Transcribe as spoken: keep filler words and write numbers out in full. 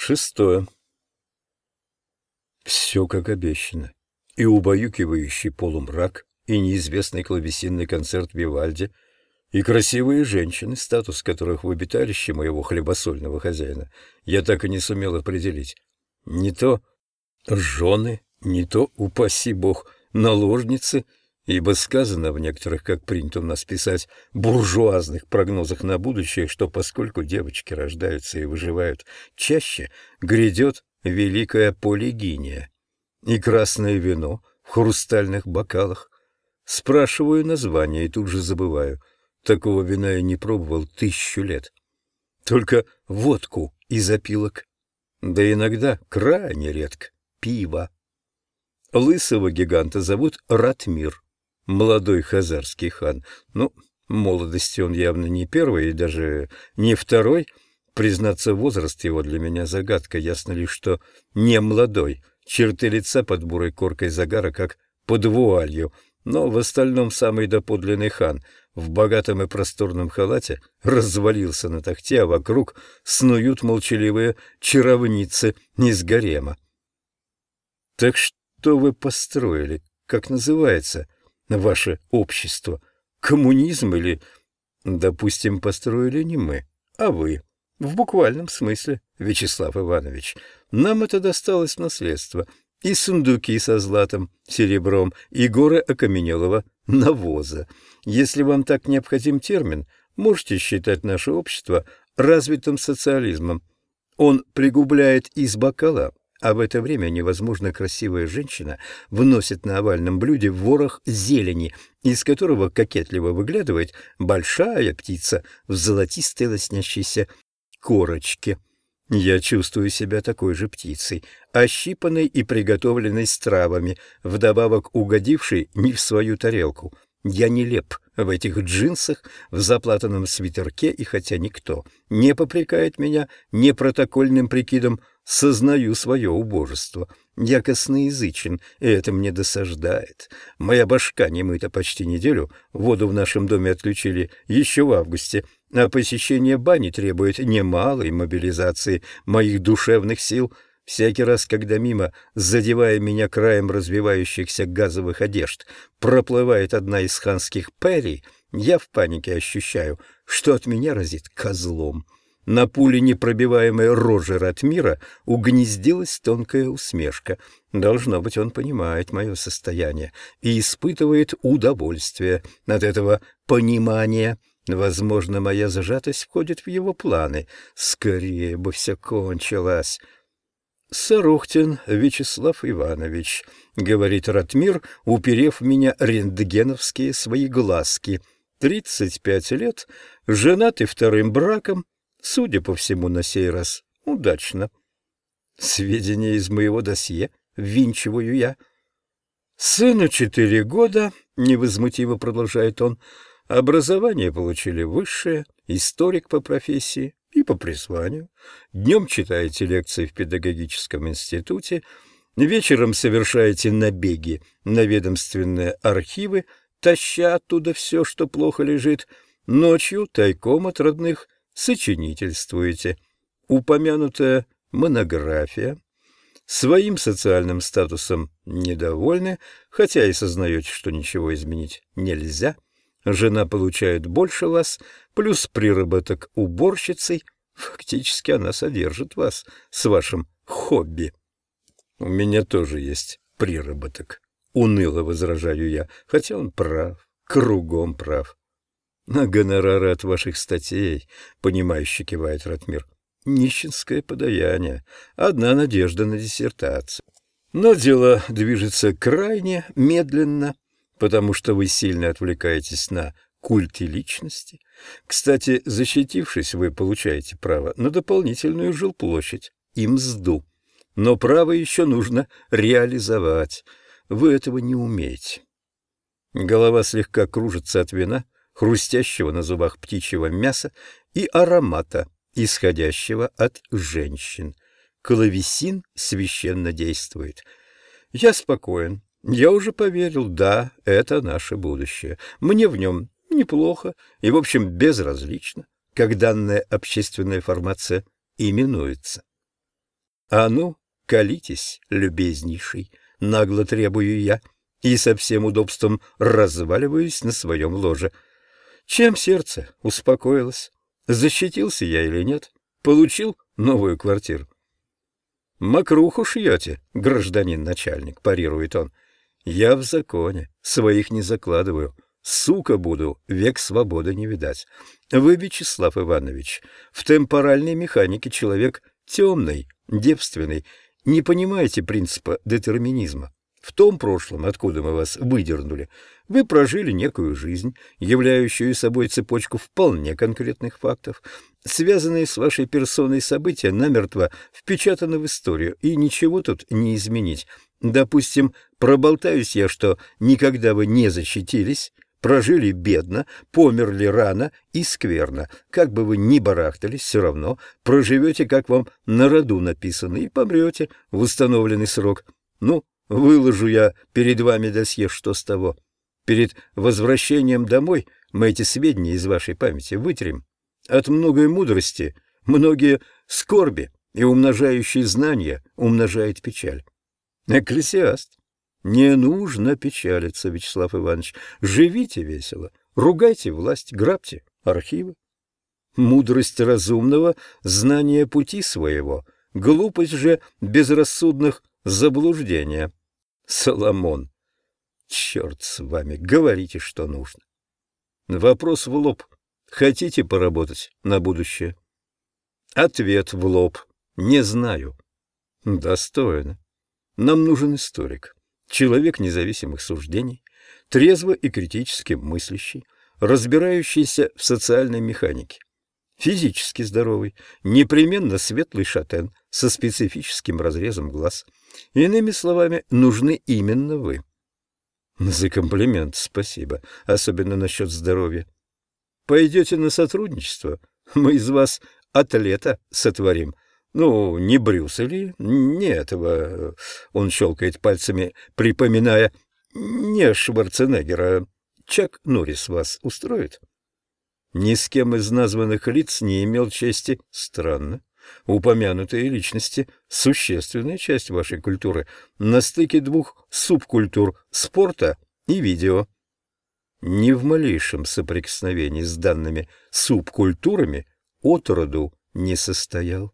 Шестое. Все как обещано. И убаюкивающий полумрак, и неизвестный клавесинный концерт Вивальди, и красивые женщины, статус которых в обиталище моего хлебосольного хозяина я так и не сумел определить. Не то жены, не то, упаси бог, наложницы, ибо сказано в некоторых, как принято у нас писать, буржуазных прогнозах на будущее, что поскольку девочки рождаются и выживают чаще, грядет великая полигиния. И красное вино в хрустальных бокалах. Спрашиваю название и тут же забываю. Такого вина я не пробовал тысячу лет. Только водку из опилок. Да иногда, крайне редко, пиво. Лысого гиганта зовут Ратмир, молодой хазарский хан. Ну, в молодости он явно не первый и даже не второй. Признаться, возраст его для меня загадка. Ясно лишь, что не молодой. Черты лица под бурой коркой загара, как под вуалью. Но в остальном самый доподлинный хан. В богатом и просторном халате развалился на тахте, а вокруг снуют молчаливые чаровницы из гарема. Так что вы построили? Как называется ваше общество? Коммунизм или, допустим, построили не мы, а вы? В буквальном смысле, Вячеслав Иванович. Нам это досталось в наследство. И сундуки со златом, серебром, и горы окаменелого навоза. Если вам так необходим термин, можете считать наше общество развитым социализмом. Он пригубляет из бокала, а в это время невозможно красивая женщина вносит на овальном блюде ворох зелени, из которого кокетливо выглядывает большая птица в золотистой лоснящейся корочке. Я чувствую себя такой же птицей, ощипанной и приготовленной с травами, вдобавок угодившей не в свою тарелку. Я нелеп в этих джинсах, в заплатанном свитерке, и хотя никто не попрекает меня непротокольным прикидом, сознаю свое убожество. Я косноязычен, и это мне досаждает. Моя башка не мыта почти неделю, воду в нашем доме отключили еще в августе, а посещение бани требует немалой мобилизации моих душевных сил. Всякий раз, когда мимо, задевая меня краем развивающихся газовых одежд, проплывает одна из ханских перий, я в панике ощущаю, что от меня разит козлом. На пуле непробиваемой рожи Ратмира угнездилась тонкая усмешка. Должно быть, он понимает мое состояние и испытывает удовольствие от этого понимания. Возможно, моя зажатость входит в его планы. Скорее бы все кончилось. «Сорохтин Вячеслав Иванович», — говорит Ратмир, уперев в меня рентгеновские свои глазки. «Тридцать пять лет, женатый вторым браком, судя по всему, на сей раз удачно». Сведения из моего досье ввинчиваю я. «Сыну четыре года», — невозмутимо продолжает он, — «образование получили высшее, историк по профессии и по призванию. Днем читаете лекции в педагогическом институте, вечером совершаете набеги на ведомственные архивы, таща оттуда все, что плохо лежит, ночью тайком от родных сочинительствуете. Упомянутая монография. Своим социальным статусом недовольны, хотя и сознаете, что ничего изменить нельзя. Жена получает больше вас, плюс приработок уборщицей. Фактически она содержит вас с вашим хобби. У меня тоже есть приработок, уныло возражаю я, хотя он прав, кругом прав. На гонорары от ваших статей, понимающе кивает Ратмир, нищенское подаяние, одна надежда на диссертацию. Но дело движется крайне медленно, потому что вы сильно отвлекаетесь на культы личности. Кстати, защитившись, вы получаете право на дополнительную жилплощадь и мзду. Но право еще нужно реализовать. Вы этого не умеете. Голова слегка кружится от вина, хрустящего на зубах птичьего мяса и аромата, исходящего от женщин. Клавесин священно действует. Я спокоен. Я уже поверил, да, это наше будущее. Мне в нем неплохо и, в общем, безразлично, как данная общественная формация именуется. А ну, колитесь, любезнейший, нагло требую я, и со всем удобством разваливаюсь на своем ложе. Чем сердце успокоилось? Защитился я или нет? Получил новую квартиру? «Мокруху шьете, гражданин начальник», — парирует он. «Я в законе, своих не закладываю. Сука буду, век свободы не видать. Вы, Вячеслав Иванович, в темпоральной механике человек темный, девственный, не понимаете принципа детерминизма. В том прошлом, откуда мы вас выдернули, вы прожили некую жизнь, являющую собой цепочку вполне конкретных фактов. Связанные с вашей персоной события намертво впечатаны в историю, и ничего тут не изменить. Допустим, проболтаюсь я, что никогда вы не защитились, прожили бедно, померли рано и скверно. Как бы вы ни барахтались, все равно проживете, как вам на роду написано, и помрете в установленный срок. Ну, выложу я перед вами досье, что с того. Перед возвращением домой мы эти сведения из вашей памяти вытрем. От многой мудрости многие скорби, и умножающий знания умножает печаль. Экклесиаст. Не нужно печалиться, Вячеслав Иванович. Живите весело, ругайте власть, грабьте архивы. Мудрость разумного — знание пути своего, глупость же безрассудных — заблуждения. Соломон. Черт с вами, говорите, что нужно. Вопрос в лоб. Хотите поработать на будущее? Ответ в лоб. Не знаю. Достойно. Нам нужен историк, человек независимых суждений, трезво и критически мыслящий, разбирающийся в социальной механике. Физически здоровый, непременно светлый шатен со специфическим разрезом глаз. Иными словами, нужны именно вы. За комплимент спасибо, особенно насчет здоровья. Пойдете на сотрудничество, мы из вас атлета сотворим. Ну, не Брюса Ли, не этого, он щелкает пальцами, припоминая, не Шварценеггера. Чак Норрис вас устроит? Ни с кем из названных лиц не имел чести. Странно. Упомянутые личности — существенная часть вашей культуры, на стыке двух субкультур — спорта и видео. Ни в малейшем соприкосновении с данными субкультурами отроду не состоял.